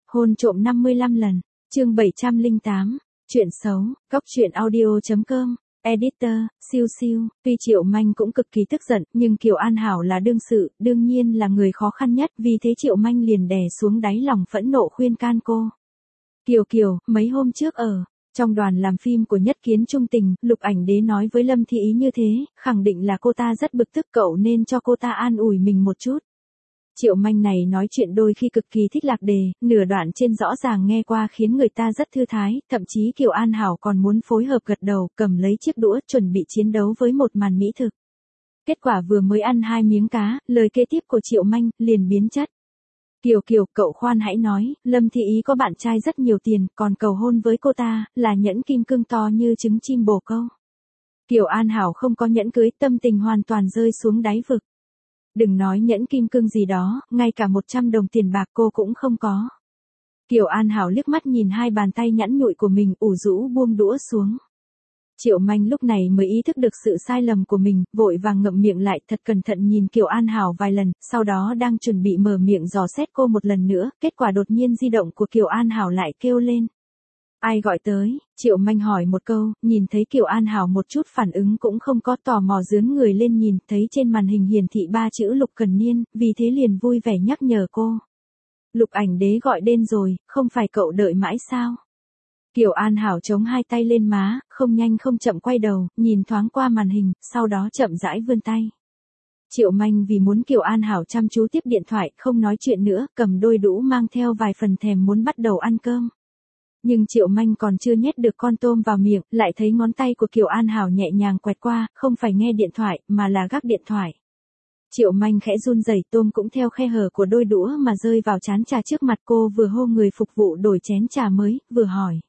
Hôn trộm 55 lần. Chương 708. Chuyện xấu. Góc truyện audio.com. Editor, siêu siêu. Tuy Triệu Manh cũng cực kỳ tức giận, nhưng Kiều An Hảo là đương sự, đương nhiên là người khó khăn nhất, vì thế Triệu Manh liền đè xuống đáy lòng phẫn nộ khuyên can cô. Kiều, mấy hôm trước trong đoàn làm phim của Nhất Kiến Trung Tình, Lục Ảnh Đế nói với Lâm Thị Ý như thế, khẳng định là cô ta rất bực tức, cậu nên cho cô ta an ủi mình một chút. Triệu Manh này nói chuyện đôi khi cực kỳ thích lạc đề, nửa đoạn trên rõ ràng nghe qua khiến người ta rất thư thái, thậm chí Kiều An Hảo còn muốn phối hợp gật đầu, cầm lấy chiếc đũa chuẩn bị chiến đấu với một màn mỹ thực. Kết quả vừa mới ăn 2 miếng cá, lời kế tiếp của Triệu Manh liền biến chất. Kiều, cậu khoan hãy nói, Lâm Thị Ý có bạn trai rất nhiều tiền, còn cầu hôn với cô ta, là nhẫn kim cương to như trứng chim bồ câu. Kiều An Hảo không có nhẫn cưới, tâm tình hoàn toàn rơi xuống đáy vực. Đừng nói nhẫn kim cương gì đó, ngay cả 100 đồng tiền bạc cô cũng không có. Kiều An Hảo liếc mắt nhìn 2 bàn tay nhẵn nhụi của mình, ủ rũ buông đũa xuống. Triệu Manh lúc này mới ý thức được sự sai lầm của mình, vội vàng ngậm miệng lại, thật cẩn thận nhìn Kiều An Hảo vài lần, sau đó đang chuẩn bị mở miệng dò xét cô một lần nữa, kết quả đột nhiên di động của Kiều An Hảo lại kêu lên. Ai gọi tới? Triệu Manh hỏi một câu, nhìn thấy Kiều An Hảo một chút phản ứng cũng không có, tò mò dướn người lên nhìn, thấy trên màn hình hiển thị 3 chữ Lục Cần Niên, vì thế liền vui vẻ nhắc nhở cô. Lục Ảnh Đế gọi đến rồi, không phải cậu đợi mãi sao? Kiều An Hảo chống 2 tay lên má, không nhanh không chậm quay đầu, nhìn thoáng qua màn hình, sau đó chậm rãi vươn tay. Triệu Manh vì muốn Kiều An Hảo chăm chú tiếp điện thoại, không nói chuyện nữa, cầm đôi đũa mang theo vài phần thèm muốn bắt đầu ăn cơm. Nhưng Triệu Manh còn chưa nhét được con tôm vào miệng, lại thấy ngón tay của Kiều An Hảo nhẹ nhàng quẹt qua, không phải nghe điện thoại, mà là gác điện thoại. Triệu Manh khẽ run rẩy, tôm cũng theo khe hở của đôi đũa mà rơi vào chén trà trước mặt cô, vừa hô người phục vụ đổi chén trà mới, vừa hỏi.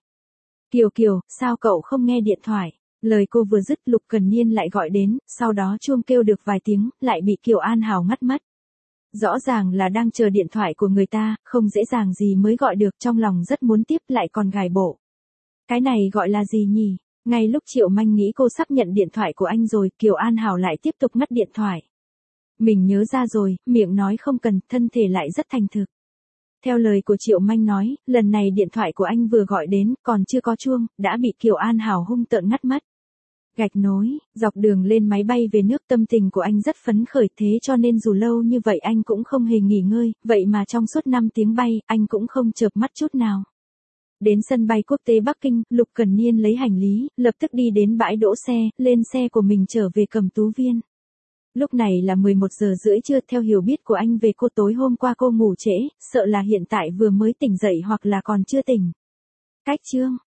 Kiều, sao cậu không nghe điện thoại? Lời cô vừa dứt, Lục Cần Niên lại gọi đến, sau đó chuông kêu được vài tiếng, lại bị Kiều An Hảo ngắt mất. Rõ ràng là đang chờ điện thoại của người ta, không dễ dàng gì mới gọi được, trong lòng rất muốn tiếp lại còn gài bộ. Cái này gọi là gì nhỉ? Ngay lúc Triệu Manh nghĩ cô sắp nhận điện thoại của anh rồi, Kiều An Hảo lại tiếp tục ngắt điện thoại. Mình nhớ ra rồi, miệng nói không cần, thân thể lại rất thành thực. Theo lời của Triệu Manh nói, lần này điện thoại của anh vừa gọi đến, còn chưa có chuông, đã bị Kiều An Hảo hung tợn ngắt mất. Gạch nối, dọc đường lên máy bay về nước tâm tình của anh rất phấn khởi, thế cho nên dù lâu như vậy anh cũng không hề nghỉ ngơi, vậy mà trong suốt 5 tiếng bay, anh cũng không chợp mắt chút nào. Đến sân bay quốc tế Bắc Kinh, Lục Cần Niên lấy hành lý, lập tức đi đến bãi đỗ xe, lên xe của mình trở về Cẩm Tú Viên. Lúc này là 11 giờ rưỡi trưa, theo hiểu biết của anh về cô tối hôm qua cô ngủ trễ, sợ là hiện tại vừa mới tỉnh dậy hoặc là còn chưa tỉnh. Cách chương.